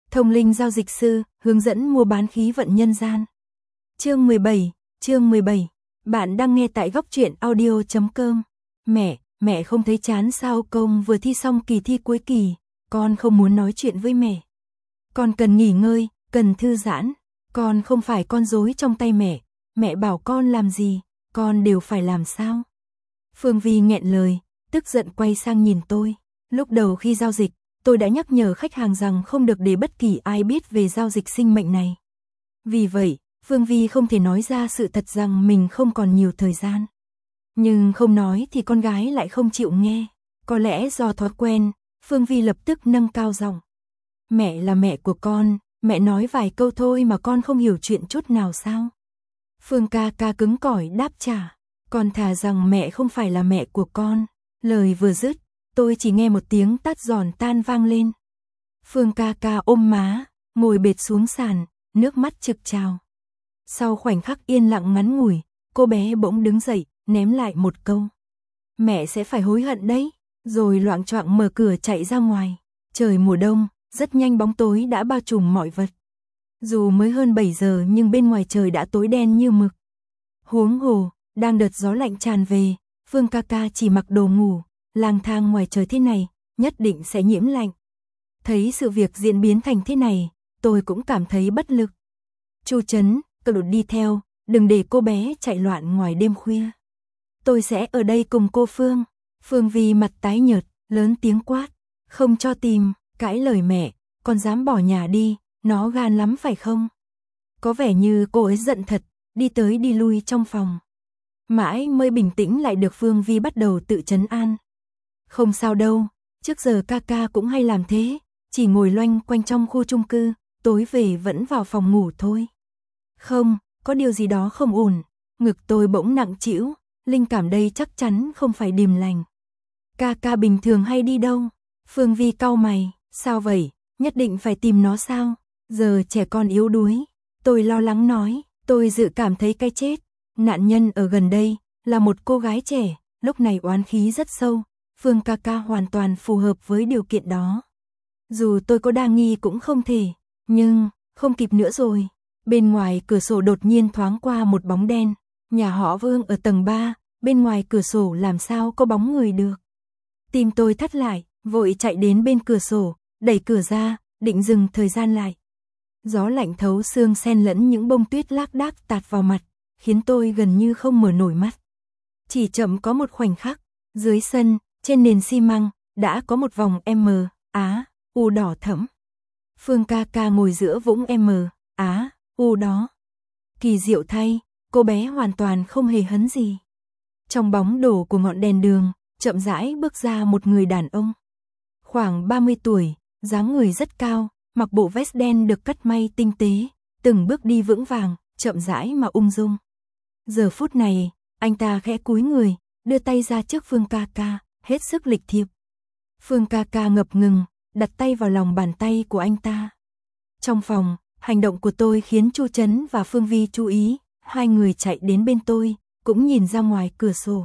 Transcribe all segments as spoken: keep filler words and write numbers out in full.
Thông linh giao dịch sư, hướng dẫn mua bán khí vận nhân gian. Chương mười bảy, chương mười bảy. Bạn đang nghe tại góc truyện audio chấm com. Mẹ, mẹ không thấy chán sao? Công vừa thi xong kỳ thi cuối kỳ, con không muốn nói chuyện với mẹ. Con cần nghỉ ngơi, cần thư giãn. Con không phải con rối trong tay mẹ, mẹ bảo con làm gì, con đều phải làm sao? Phương Vi nghẹn lời, tức giận quay sang nhìn tôi. Lúc đầu khi giao dịch, tôi đã nhắc nhở khách hàng rằng không được để bất kỳ ai biết về giao dịch sinh mệnh này. Vì vậy, Phương Vi không thể nói ra sự thật rằng mình không còn nhiều thời gian. Nhưng không nói thì con gái lại không chịu nghe. Có lẽ do thói quen, Phương Vi lập tức nâng cao giọng. Mẹ là mẹ của con, mẹ nói vài câu thôi mà con không hiểu chuyện chút nào sao? Phương ca ca cứng cỏi đáp trả. Con thà rằng mẹ không phải là mẹ của con. Lời vừa dứt, tôi chỉ nghe một tiếng tát giòn tan vang lên. Phương ca ca ôm má, ngồi bệt xuống sàn, nước mắt trực trào. Sau khoảnh khắc yên lặng ngắn ngủi, cô bé bỗng đứng dậy, ném lại một câu. Mẹ sẽ phải hối hận đấy, rồi loạng choạng mở cửa chạy ra ngoài. Trời mùa đông, rất nhanh bóng tối đã bao trùm mọi vật. Dù mới hơn bảy giờ nhưng bên ngoài trời đã tối đen như mực. Huống hồ, đang đợt gió lạnh tràn về, Phương ca ca chỉ mặc đồ ngủ, lang thang ngoài trời thế này, nhất định sẽ nhiễm lạnh. Thấy sự việc diễn biến thành thế này, tôi cũng cảm thấy bất lực. Chu Trấn, cậu đi theo, đừng để cô bé chạy loạn ngoài đêm khuya. Tôi sẽ ở đây cùng cô Phương. Phương Vi mặt tái nhợt, lớn tiếng quát, không cho tìm, cãi lời mẹ, con dám bỏ nhà đi, nó gan lắm phải không? Có vẻ như cô ấy giận thật, đi tới đi lui trong phòng. Mãi mới bình tĩnh lại được Phương Vi bắt đầu tự trấn an. Không sao đâu, trước giờ ca ca cũng hay làm thế, chỉ ngồi loanh quanh trong khu chung cư, tối về vẫn vào phòng ngủ thôi. Không, có điều gì đó không ổn, ngực tôi bỗng nặng trĩu, linh cảm đây chắc chắn không phải điềm lành. Ca ca bình thường hay đi đâu? Phương Vi cau mày, sao vậy, nhất định phải tìm nó sao? Giờ trẻ con yếu đuối. Tôi lo lắng nói, tôi dự cảm thấy cái chết. Nạn nhân ở gần đây là một cô gái trẻ, lúc này oán khí rất sâu. Phương ca ca hoàn toàn phù hợp với điều kiện đó. Dù tôi có đa nghi cũng không thể, nhưng không kịp nữa rồi. Bên ngoài cửa sổ đột nhiên thoáng qua một bóng đen. Nhà họ Vương ở tầng ba, bên ngoài cửa sổ làm sao có bóng người được. Tim tôi thắt lại, vội chạy đến bên cửa sổ, đẩy cửa ra, định dừng thời gian lại. Gió lạnh thấu xương xen lẫn những bông tuyết lác đác tạt vào mặt, khiến tôi gần như không mở nổi mắt. Chỉ chậm có một khoảnh khắc, dưới sân, trên nền xi măng, đã có một vòng M, Á, U đỏ thẫm. Phương ca ca ngồi giữa vũng M, Á, U đó. Kỳ diệu thay, cô bé hoàn toàn không hề hấn gì. Trong bóng đổ của ngọn đèn đường, chậm rãi bước ra một người đàn ông. Khoảng ba mươi tuổi, dáng người rất cao, mặc bộ vest đen được cắt may tinh tế, từng bước đi vững vàng, chậm rãi mà ung dung. Giờ phút này, anh ta khẽ cúi người, đưa tay ra trước Phương ca ca, hết sức lịch thiệp. Phương ca ca ngập ngừng, đặt tay vào lòng bàn tay của anh ta. Trong phòng, hành động của tôi khiến Chu Trấn và Phương Vi chú ý, hai người chạy đến bên tôi, cũng nhìn ra ngoài cửa sổ.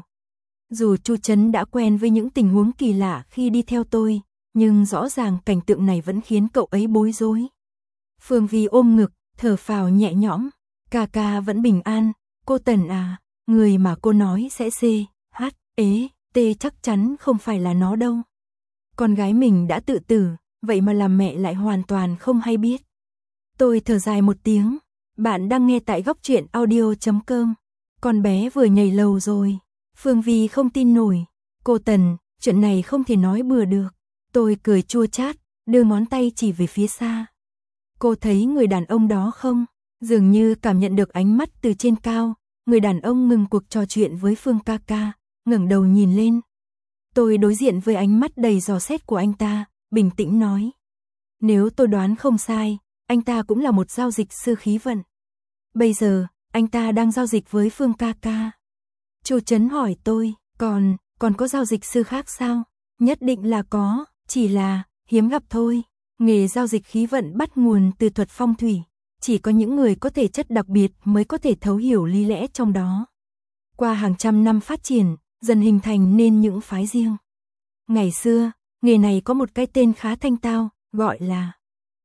Dù Chu Trấn đã quen với những tình huống kỳ lạ khi đi theo tôi, nhưng rõ ràng cảnh tượng này vẫn khiến cậu ấy bối rối. Phương Vi ôm ngực, thở phào nhẹ nhõm, ca ca vẫn bình an, cô Tần à, người mà cô nói sẽ C, H, ế, T chắc chắn không phải là nó đâu. Con gái mình đã tự tử, vậy mà làm mẹ lại hoàn toàn không hay biết. Tôi thở dài một tiếng, bạn đang nghe tại góc truyện audio chấm com. Con bé vừa nhảy lầu rồi. Phương Vi không tin nổi, cô Tần, chuyện này không thể nói bừa được. Tôi cười chua chát, đưa ngón tay chỉ về phía xa. Cô thấy người đàn ông đó không? Dường như cảm nhận được ánh mắt từ trên cao, người đàn ông ngừng cuộc trò chuyện với Phương ca ca, ngẩng đầu nhìn lên. Tôi đối diện với ánh mắt đầy dò xét của anh ta, bình tĩnh nói. Nếu tôi đoán không sai, anh ta cũng là một giao dịch sư khí vận. Bây giờ, anh ta đang giao dịch với Phương ca ca. Chu Trấn hỏi tôi, còn, còn có giao dịch sư khác sao? Nhất định là có, chỉ là, hiếm gặp thôi. Nghề giao dịch khí vận bắt nguồn từ thuật phong thủy. Chỉ có những người có thể chất đặc biệt mới có thể thấu hiểu lý lẽ trong đó. Qua hàng trăm năm phát triển, dần hình thành nên những phái riêng. Ngày xưa, nghề này có một cái tên khá thanh tao, gọi là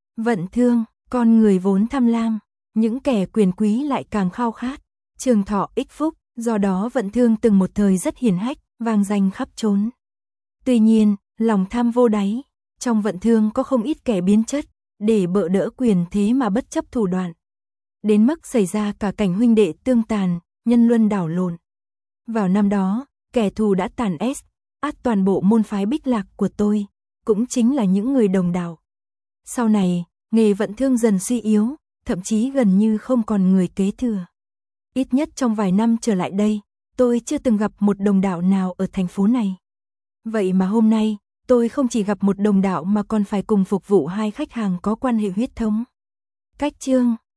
Vận thương, con người vốn tham lam, những kẻ quyền quý lại càng khao khát, trường thọ ích phúc, do đó vận thương từng một thời rất hiển hách, vang danh khắp trốn. Tuy nhiên, lòng tham vô đáy, trong vận thương có không ít kẻ biến chất, để bợ đỡ quyền thế mà bất chấp thủ đoạn. Đến mức xảy ra cả cảnh huynh đệ tương tàn, nhân luân đảo lộn. Vào năm đó, kẻ thù đã tàn ép, át toàn bộ môn phái Bích Lạc của tôi, cũng chính là những người đồng đạo. Sau này, nghề vận thương dần suy yếu, thậm chí gần như không còn người kế thừa. Ít nhất trong vài năm trở lại đây, tôi chưa từng gặp một đồng đạo nào ở thành phố này. Vậy mà hôm nay, tôi không chỉ gặp một đồng đạo mà còn phải cùng phục vụ hai khách hàng có quan hệ huyết thống. Cách chương